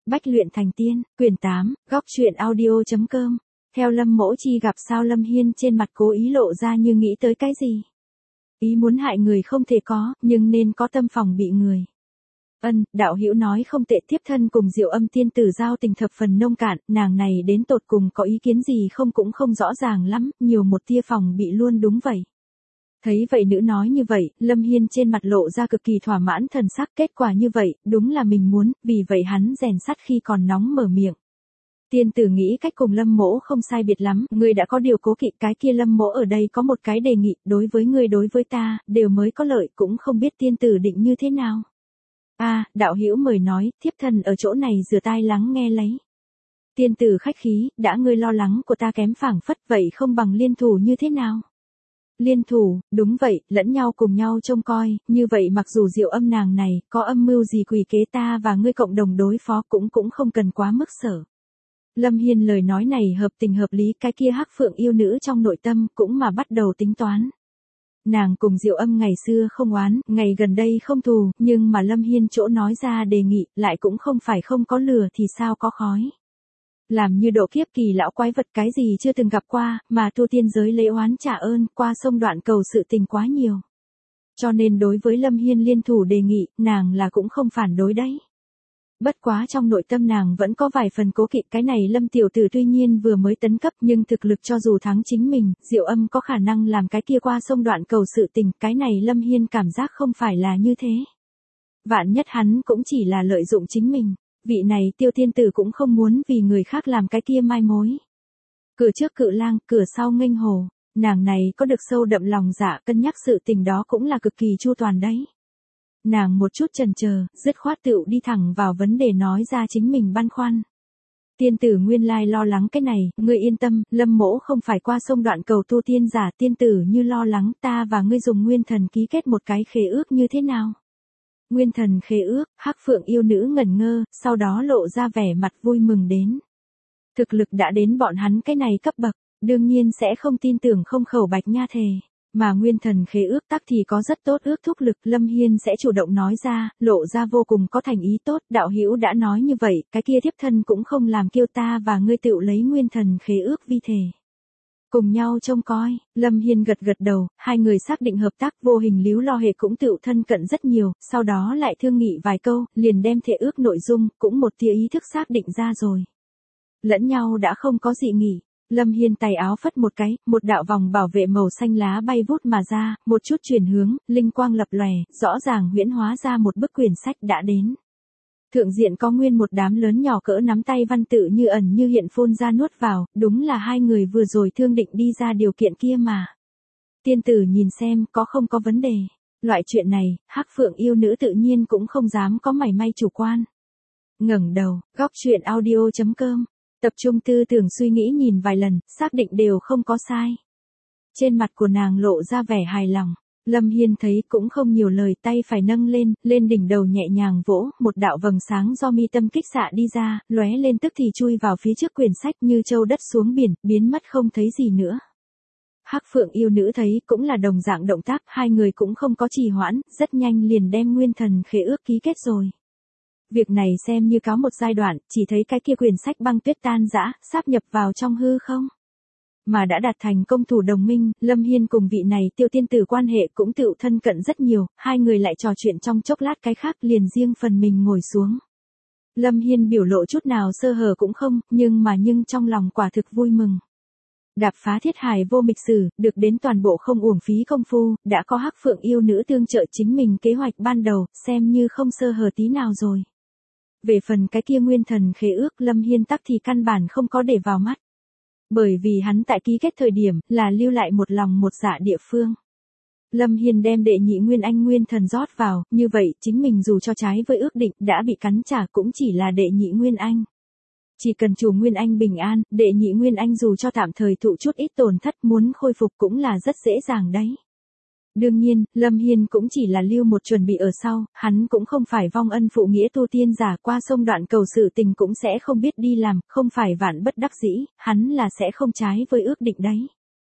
Bách luyện thành tiên, quyển 8, góc truyện audio.com. Theo Lâm Mỗ Chi gặp sao Lâm Hiên trên mặt cố ý lộ ra như nghĩ tới cái gì. Ý muốn hại người không thể có, nhưng nên có tâm phòng bị người. Đạo hữu nói không tệ, tiếp thân cùng Diệu Âm tiên tử giao tình thập phần nông cạn, nàng này đến tột cùng có ý kiến gì không cũng không rõ ràng lắm, nhiều một tia phòng bị luôn đúng vậy. Thấy vậy nữ nói như vậy, Lâm Hiên trên mặt lộ ra cực kỳ thỏa mãn thần sắc, kết quả như vậy, đúng là mình muốn, vì vậy hắn rèn sắt khi còn nóng mở miệng. Tiên tử nghĩ cách cùng Lâm Mỗ không sai biệt lắm, ngươi đã có điều cố kỵ, cái kia Lâm Mỗ ở đây có một cái đề nghị, đối với ngươi đối với ta, đều mới có lợi, cũng không biết tiên tử định như thế nào. Đạo hữu mời nói, thiếp thân ở chỗ này rửa tai lắng nghe lấy. Tiên tử khách khí, đã ngươi lo lắng của ta kém phảng phất, vậy không bằng liên thủ như thế nào? Liên thủ, đúng vậy, lẫn nhau cùng nhau trông coi, như vậy mặc dù Diệu Âm nàng này, có âm mưu gì quỷ kế ta và ngươi cộng đồng đối phó cũng không cần quá mức sợ. Lâm Hiên lời nói này hợp tình hợp lý, cái kia Hắc Phượng yêu nữ trong nội tâm cũng mà bắt đầu tính toán. Nàng cùng Diệu Âm ngày xưa không oán, ngày gần đây không thù, nhưng mà Lâm Hiên chỗ nói ra đề nghị, lại cũng không phải không có lửa thì sao có khói. Làm như độ kiếp kỳ lão quái vật cái gì chưa từng gặp qua, mà tu tiên giới lễ oán trả ơn, qua sông đoạn cầu sự tình quá nhiều. Cho nên đối với Lâm Hiên liên thủ đề nghị, nàng là cũng không phản đối đấy. Bất quá trong nội tâm nàng vẫn có vài phần cố kỵ, cái này Lâm tiểu tử tuy nhiên vừa mới tấn cấp nhưng thực lực cho dù thắng chính mình, Diệu Âm có khả năng làm cái kia qua sông đoạn cầu sự tình, cái này Lâm Hiên cảm giác không phải là như thế. Vạn nhất hắn cũng chỉ là lợi dụng chính mình. Vị này Tiêu tiên tử cũng không muốn vì người khác làm cái kia mai mối. Cửa trước cự lang, cửa sau nghênh hồ, nàng này có được sâu đậm lòng dạ, cân nhắc sự tình đó cũng là cực kỳ chu toàn đấy. Nàng một chút chần chờ, dứt khoát tựu đi thẳng vào vấn đề nói ra chính mình băn khoăn. Tiên tử nguyên lai lo lắng cái này, ngươi yên tâm, Lâm Mỗ không phải qua sông đoạn cầu tu tiên giả, tiên tử như lo lắng ta và ngươi dùng nguyên thần ký kết một cái khế ước như thế nào? Nguyên thần khế ước, Hắc Phượng yêu nữ ngẩn ngơ, sau đó lộ ra vẻ mặt vui mừng đến. Thực lực đã đến bọn hắn cái này cấp bậc, đương nhiên sẽ không tin tưởng không khẩu bạch nha thề. Mà nguyên thần khế ước tắc thì có rất tốt ước thúc lực, Lâm Hiên sẽ chủ động nói ra, lộ ra vô cùng có thành ý tốt, đạo hữu đã nói như vậy, cái kia thiếp thân cũng không làm kiêu ta và ngươi tựu lấy nguyên thần khế ước vi thể. Cùng nhau trông coi, Lâm Hiên gật gật đầu, hai người xác định hợp tác, vô hình líu lo hệ cũng tựu thân cận rất nhiều, sau đó lại thương nghị vài câu, liền đem thể ước nội dung, cũng một tia ý thức xác định ra rồi. Lẫn nhau đã không có dị nghị, Lâm Hiên tay áo phất một cái, một đạo vòng bảo vệ màu xanh lá bay vút mà ra, một chút chuyển hướng, linh quang lập lòe, rõ ràng huyễn hóa ra một bức quyển sách đã đến. Thượng diện có nguyên một đám lớn nhỏ cỡ nắm tay văn tự như ẩn như hiện phun ra nuốt vào, đúng là hai người vừa rồi thương định đi ra điều kiện kia mà. Tiên tử nhìn xem có không có vấn đề. Loại chuyện này, Hắc Phượng yêu nữ tự nhiên cũng không dám có mảy may chủ quan. Ngẩng đầu, góc truyện audio.com, tập trung tư tưởng suy nghĩ nhìn vài lần, xác định đều không có sai. Trên mặt của nàng lộ ra vẻ hài lòng. Lâm Hiên thấy cũng không nhiều lời, tay phải nâng lên đỉnh đầu nhẹ nhàng vỗ, một đạo vầng sáng do mi tâm kích xạ đi ra, lóe lên tức thì chui vào phía trước quyển sách như châu đất xuống biển, biến mất không thấy gì nữa. Hắc Phượng yêu nữ thấy cũng là đồng dạng động tác, hai người cũng không có trì hoãn, rất nhanh liền đem nguyên thần khế ước ký kết rồi. Việc này xem như cáo một giai đoạn, chỉ thấy cái kia quyển sách băng tuyết tan rã, sáp nhập vào trong hư không. Mà đã đạt thành công thủ đồng minh, Lâm Hiên cùng vị này Tiêu tiên tử quan hệ cũng tựu thân cận rất nhiều, hai người lại trò chuyện trong chốc lát cái khác liền riêng phần mình ngồi xuống. Lâm Hiên biểu lộ chút nào sơ hở cũng không, nhưng trong lòng quả thực vui mừng. Đạp phá thiết hài vô mịch sử, được đến toàn bộ không uổng phí công phu, đã có Hắc Phượng yêu nữ tương trợ chính mình kế hoạch ban đầu, xem như không sơ hở tí nào rồi. Về phần cái kia nguyên thần khế ước, Lâm Hiên tắc thì căn bản không có để vào mắt. Bởi vì hắn tại ký kết thời điểm, là lưu lại một lòng một dạ địa phương. Lâm Hiên đem đệ nhị nguyên anh nguyên thần rót vào, như vậy, chính mình dù cho trái với ước định, đã bị cắn trả cũng chỉ là đệ nhị nguyên anh. Chỉ cần chủ nguyên anh bình an, đệ nhị nguyên anh dù cho tạm thời thụ chút ít tổn thất muốn khôi phục cũng là rất dễ dàng đấy. Đương nhiên, Lâm Hiên cũng chỉ là lưu một chuẩn bị ở sau, hắn cũng không phải vong ân phụ nghĩa tu tiên giả, qua sông đoạn cầu sự tình cũng sẽ không biết đi làm, không phải vạn bất đắc dĩ, hắn là sẽ không trái với ước định đấy.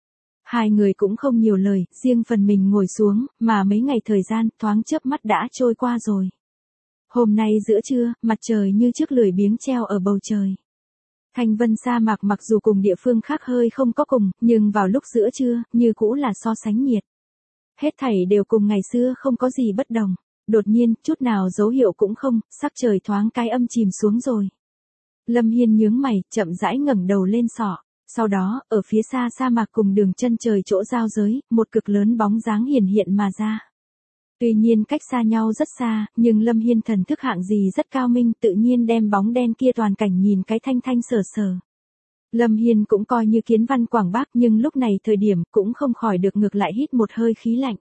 Hai người cũng không nhiều lời, riêng phần mình ngồi xuống, mà mấy ngày thời gian thoáng chớp mắt đã trôi qua rồi. Hôm nay giữa trưa, mặt trời như chiếc lười biếng treo ở bầu trời. Thanh vân sa mạc mặc dù cùng địa phương khác hơi không có cùng, nhưng vào lúc giữa trưa, như cũ là so sánh nhiệt. Hết thảy đều cùng ngày xưa không có gì bất đồng. Đột nhiên, chút nào dấu hiệu cũng không, sắc trời thoáng cái âm chìm xuống rồi. Lâm Hiên nhướng mày, chậm rãi ngẩng đầu lên sọ. Sau đó, ở phía xa sa mạc cùng đường chân trời chỗ giao giới, một cực lớn bóng dáng hiển hiện mà ra. Tuy nhiên cách xa nhau rất xa, nhưng Lâm Hiên thần thức hạng gì rất cao minh, tự nhiên đem bóng đen kia toàn cảnh nhìn cái thanh thanh sờ sờ. Lâm Hiên cũng coi như kiến văn quảng bác, nhưng lúc này thời điểm cũng không khỏi được ngược lại hít một hơi khí lạnh.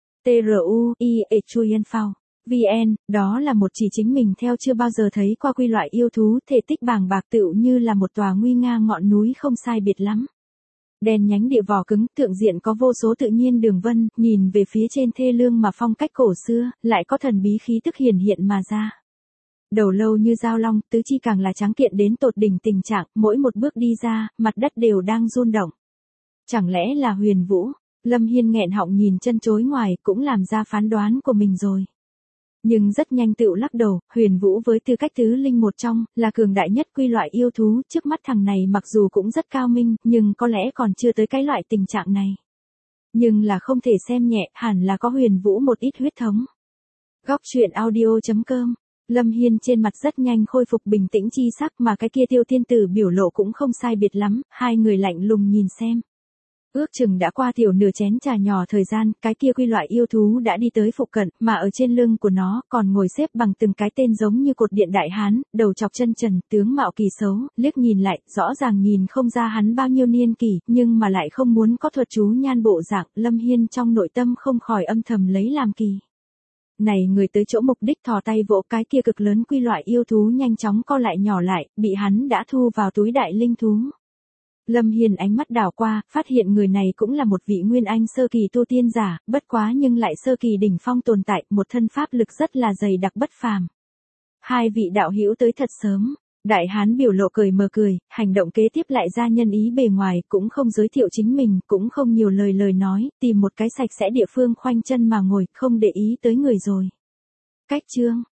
TRUIE Chuyen Phao VN, đó là một chỉ chính mình theo chưa bao giờ thấy qua quy loại yêu thú, thể tích bàng bạc tựu như là một tòa nguy nga ngọn núi không sai biệt lắm. Đen nhánh địa vỏ cứng, thượng diện có vô số tự nhiên đường vân, nhìn về phía trên thê lương mà phong cách cổ xưa, lại có thần bí khí tức hiển hiện mà ra. Đầu lâu như dao long, tứ chi càng là tráng kiện đến tột đỉnh tình trạng, mỗi một bước đi ra, mặt đất đều đang run động. Chẳng lẽ là Huyền Vũ? Lâm Hiên nghẹn họng nhìn chân chối ngoài, cũng làm ra phán đoán của mình rồi. Nhưng rất nhanh tựu lắc đầu, Huyền Vũ với tư cách tứ linh một trong, là cường đại nhất quy loại yêu thú, trước mắt thằng này mặc dù cũng rất cao minh, nhưng có lẽ còn chưa tới cái loại tình trạng này. Nhưng là không thể xem nhẹ, hẳn là có Huyền Vũ một ít huyết thống. Góc truyện audio.com. Lâm Hiên trên mặt rất nhanh khôi phục bình tĩnh chi sắc, mà cái kia Tiêu Thiên Tử biểu lộ cũng không sai biệt lắm, hai người lạnh lùng nhìn xem. Ước chừng đã qua tiểu nửa chén trà nhỏ thời gian, cái kia quy loại yêu thú đã đi tới phụ cận, mà ở trên lưng của nó còn ngồi xếp bằng từng cái tên giống như cột điện đại hán, đầu chọc chân trần, tướng mạo kỳ xấu, liếc nhìn lại, rõ ràng nhìn không ra hắn bao nhiêu niên kỷ, nhưng mà lại không muốn có thuật chú nhan bộ dạng, Lâm Hiên trong nội tâm không khỏi âm thầm lấy làm kỳ. Này người tới chỗ mục đích thò tay vỗ cái kia cực lớn quy loại yêu thú nhanh chóng co lại nhỏ lại, bị hắn đã thu vào túi đại linh thú. Lâm Hiền ánh mắt đảo qua, phát hiện người này cũng là một vị nguyên anh sơ kỳ tu tiên giả, bất quá nhưng lại sơ kỳ đỉnh phong tồn tại, một thân pháp lực rất là dày đặc bất phàm. Hai vị đạo hữu tới thật sớm. Đại hán biểu lộ cười mờ cười, hành động kế tiếp lại ra nhân ý bề ngoài, cũng không giới thiệu chính mình, cũng không nhiều lời nói, tìm một cái sạch sẽ địa phương khoanh chân mà ngồi, không để ý tới người rồi. Cách chương